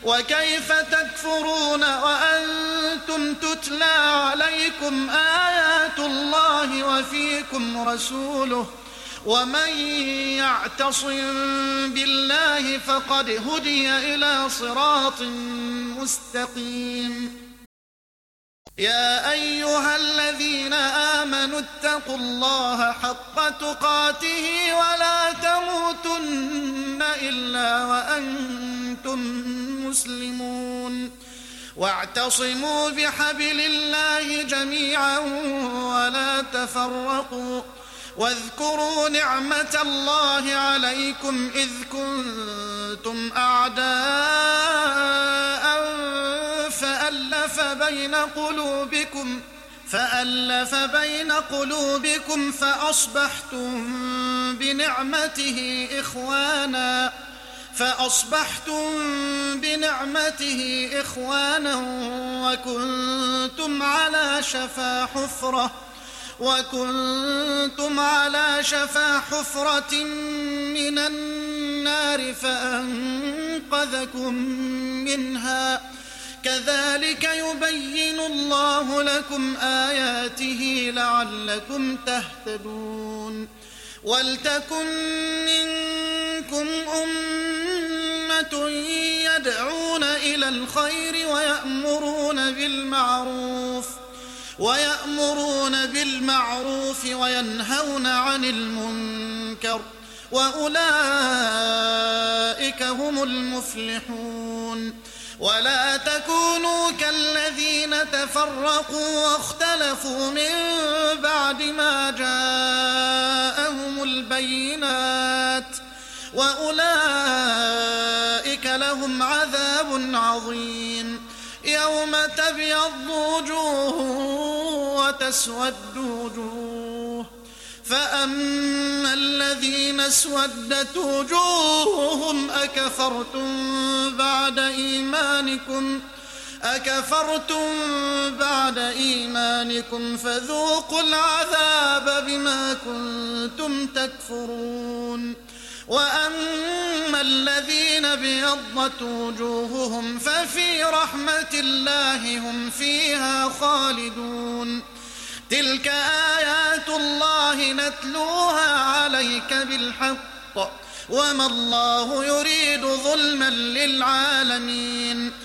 وكيف تكفرون وأنتم تتلى عليكم آيات الله وفيكم رسوله ومن يعتصم بالله فقد هدي إلى صراط مستقيم. يا أيها الذين آمنوا اتقوا الله حق تقاته ولا تموتن إلا وأنتم مسلمون واعتصموا بحبل الله جميعا ولا تفرقوا واذكروا نعمة الله عليكم إذ كنتم أعداء فألف بين قلوبكم فأصبحتم بنعمته إخوانا وكنتم على شفا حفرة من النار فأنقذكم منها كذلك يبين الله لكم آياته لعلكم تهتدون. ولتكن منكم أمة يدعون إلى الخير ويأمرون بالمعروف وينهون عن المنكر وأولئك هم المفلحون. ولا تكونوا كالذين تفرقوا واختلفوا من بعد ما جاءهم البينات وأولئك لهم عذاب عظيم. يوم تبيض وجوه وتسود وجوه فأما الذين اسودت وجوههم أكفرتم بعد إيمانكم فذوقوا العذاب بما كنتم تكفرون. وأما الذين ابيضت وجوههم ففي رحمة الله هم فيها خالدون. تلك آيات الله نتلوها عليك بالحق وما الله يريد ظلما للعالمين.